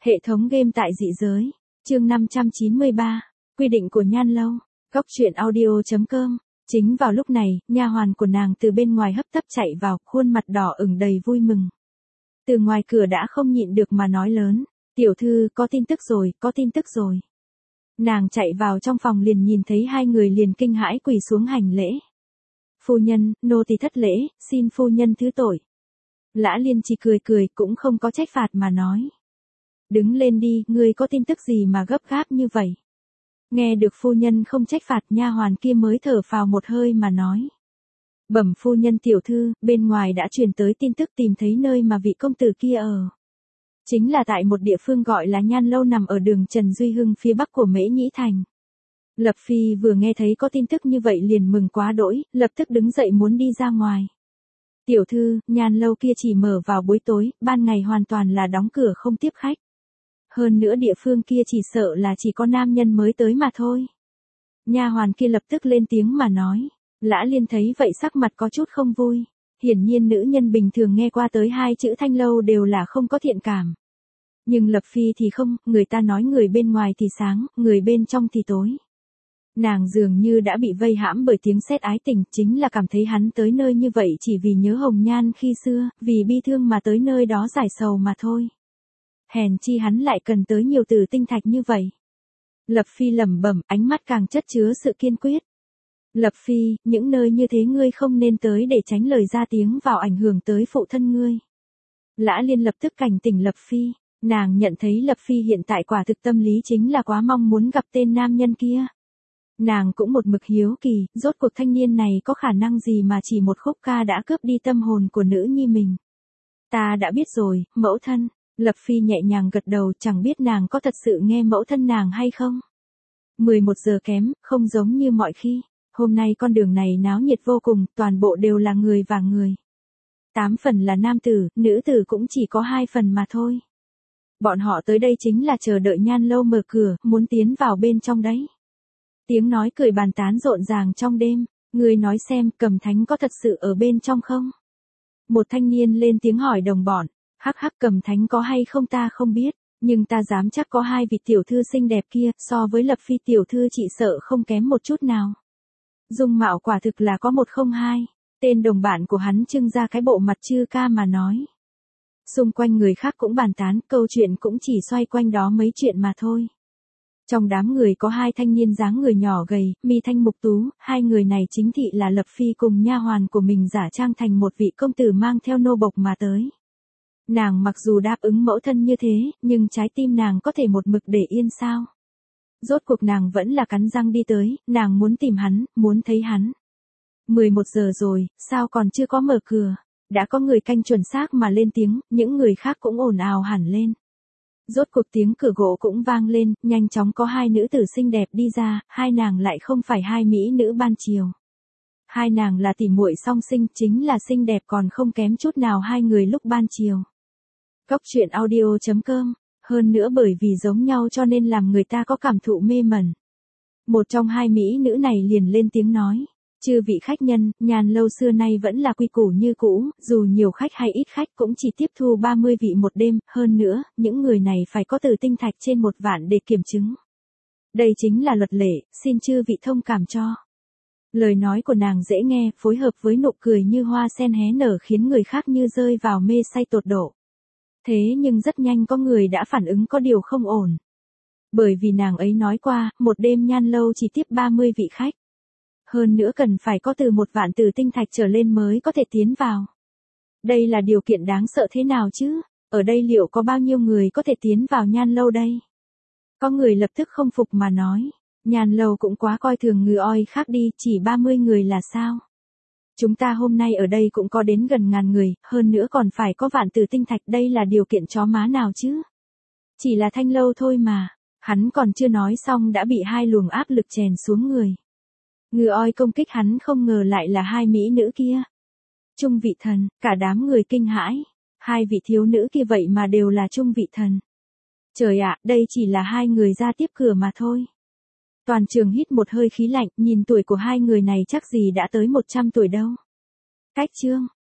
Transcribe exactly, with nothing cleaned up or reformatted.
Hệ thống game tại dị giới. Chương năm trăm chín mươi ba. Quy định của Nhan Lâu. Góc truyện audio chấm com. Chính vào lúc này, nha hoàn của nàng từ bên ngoài hấp tấp chạy vào, khuôn mặt đỏ ửng đầy vui mừng. Từ ngoài cửa đã không nhịn được mà nói lớn, tiểu thư, có tin tức rồi, có tin tức rồi. Nàng chạy vào trong phòng liền nhìn thấy hai người liền kinh hãi quỳ xuống hành lễ. Phu nhân, nô tỳ thất lễ, xin phu nhân thứ tội. Lã Liên chỉ cười cười cũng không có trách phạt mà nói. Đứng lên đi, ngươi có tin tức gì mà gấp gáp như vậy? Nghe được phu nhân không trách phạt, nha hoàn kia mới thở phào một hơi mà nói. Bẩm phu nhân tiểu thư, bên ngoài đã truyền tới tin tức tìm thấy nơi mà vị công tử kia ở. Chính là tại một địa phương gọi là Nhan Lâu nằm ở đường Trần Duy Hưng phía bắc của Mễ Nhĩ Thành. Lập Phi vừa nghe thấy có tin tức như vậy liền mừng quá đỗi, lập tức đứng dậy muốn đi ra ngoài. Tiểu thư, Nhan Lâu kia chỉ mở vào buổi tối, ban ngày hoàn toàn là đóng cửa không tiếp khách. Hơn nữa địa phương kia chỉ sợ là chỉ có nam nhân mới tới mà thôi. Nha hoàn kia lập tức lên tiếng mà nói. Lã Liên thấy vậy sắc mặt có chút không vui. Hiển nhiên nữ nhân bình thường nghe qua tới hai chữ Thanh Lâu đều là không có thiện cảm. Nhưng Lập Phi thì không, người ta nói người bên ngoài thì sáng, người bên trong thì tối. Nàng dường như đã bị vây hãm bởi tiếng sét ái tình, chính là cảm thấy hắn tới nơi như vậy chỉ vì nhớ Hồng Nhan khi xưa, vì bi thương mà tới nơi đó giải sầu mà thôi. Hèn chi hắn lại cần tới nhiều từ tinh thạch như vậy. Lập Phi lẩm bẩm, ánh mắt càng chất chứa sự kiên quyết. Lập Phi, những nơi như thế ngươi không nên tới để tránh lời ra tiếng vào ảnh hưởng tới phụ thân ngươi. Lã Liên lập tức cảnh tỉnh Lập Phi, nàng nhận thấy Lập Phi hiện tại quả thực tâm lý chính là quá mong muốn gặp tên nam nhân kia. Nàng cũng một mực hiếu kỳ, rốt cuộc thanh niên này có khả năng gì mà chỉ một khúc ca đã cướp đi tâm hồn của nữ nhi mình. Ta đã biết rồi, mẫu thân. Lập Phi nhẹ nhàng gật đầu, chẳng biết nàng có thật sự nghe mẫu thân nàng hay không. mười một giờ kém, không giống như mọi khi. Hôm nay con đường này náo nhiệt vô cùng, toàn bộ đều là người và người. Tám phần là nam tử, nữ tử cũng chỉ có hai phần mà thôi. Bọn họ tới đây chính là chờ đợi Nhan Lâu mở cửa, muốn tiến vào bên trong đấy. Tiếng nói cười bàn tán rộn ràng trong đêm. Người nói xem, Cầm Thánh có thật sự ở bên trong không? Một thanh niên lên tiếng hỏi đồng bọn. Hắc hắc, Cầm Thánh có hay không ta không biết, nhưng ta dám chắc có hai vị tiểu thư xinh đẹp kia, so với Lập Phi tiểu thư chị sợ không kém một chút nào. Dung mạo quả thực là có một không hai, tên đồng bạn của hắn trưng ra cái bộ mặt chư ca mà nói. Xung quanh người khác cũng bàn tán, câu chuyện cũng chỉ xoay quanh đó mấy chuyện mà thôi. Trong đám người có hai thanh niên dáng người nhỏ gầy, mi thanh mục tú, hai người này chính thị là Lập Phi cùng nha hoàn của mình giả trang thành một vị công tử mang theo nô bộc mà tới. Nàng mặc dù đáp ứng mẫu thân như thế, nhưng trái tim nàng có thể một mực để yên sao? Rốt cuộc nàng vẫn là cắn răng đi tới, nàng muốn tìm hắn, muốn thấy hắn. mười một giờ rồi, sao còn chưa có mở cửa? Đã có người canh chuẩn xác mà lên tiếng, những người khác cũng ồn ào hẳn lên. Rốt cuộc tiếng cửa gỗ cũng vang lên, nhanh chóng có hai nữ tử xinh đẹp đi ra, hai nàng lại không phải hai mỹ nữ ban chiều. Hai nàng là tỉ muội song sinh, chính là xinh đẹp còn không kém chút nào hai người lúc ban chiều. Góc truyện audio chấm com. Hơn nữa bởi vì giống nhau cho nên làm người ta có cảm thụ mê mẩn. Một trong hai mỹ nữ này liền lên tiếng nói. Chư vị khách nhân, Nhan Lâu xưa nay vẫn là quy củ như cũ, dù nhiều khách hay ít khách cũng chỉ tiếp thu ba mươi vị một đêm, hơn nữa, những người này phải có từ tinh thạch trên một vạn để kiểm chứng. Đây chính là luật lệ, xin chư vị thông cảm cho. Lời nói của nàng dễ nghe, phối hợp với nụ cười như hoa sen hé nở khiến người khác như rơi vào mê say tột độ. Thế nhưng rất nhanh có người đã phản ứng có điều không ổn. Bởi vì nàng ấy nói qua, một đêm Nhan Lâu chỉ tiếp ba mươi vị khách. Hơn nữa cần phải có từ một vạn từ tinh thạch trở lên mới có thể tiến vào. Đây là điều kiện đáng sợ thế nào chứ? Ở đây liệu có bao nhiêu người có thể tiến vào Nhan Lâu đây? Có người lập tức không phục mà nói. Nhan Lâu cũng quá coi thường người oi khác đi, chỉ ba mươi người là sao? Chúng ta hôm nay ở đây cũng có đến gần ngàn người, hơn nữa còn phải có vạn từ tinh thạch, đây là điều kiện chó má nào chứ? Chỉ là Thanh Lâu thôi mà, hắn còn chưa nói xong đã bị hai luồng áp lực chèn xuống người. Ngư oi công kích hắn không ngờ lại là hai mỹ nữ kia. Trung vị thần, cả đám người kinh hãi, hai vị thiếu nữ kia vậy mà đều là trung vị thần. Trời ạ, đây chỉ là hai người ra tiếp cửa mà thôi. Toàn trường hít một hơi khí lạnh, nhìn tuổi của hai người này chắc gì đã tới một trăm tuổi đâu. Cách chương,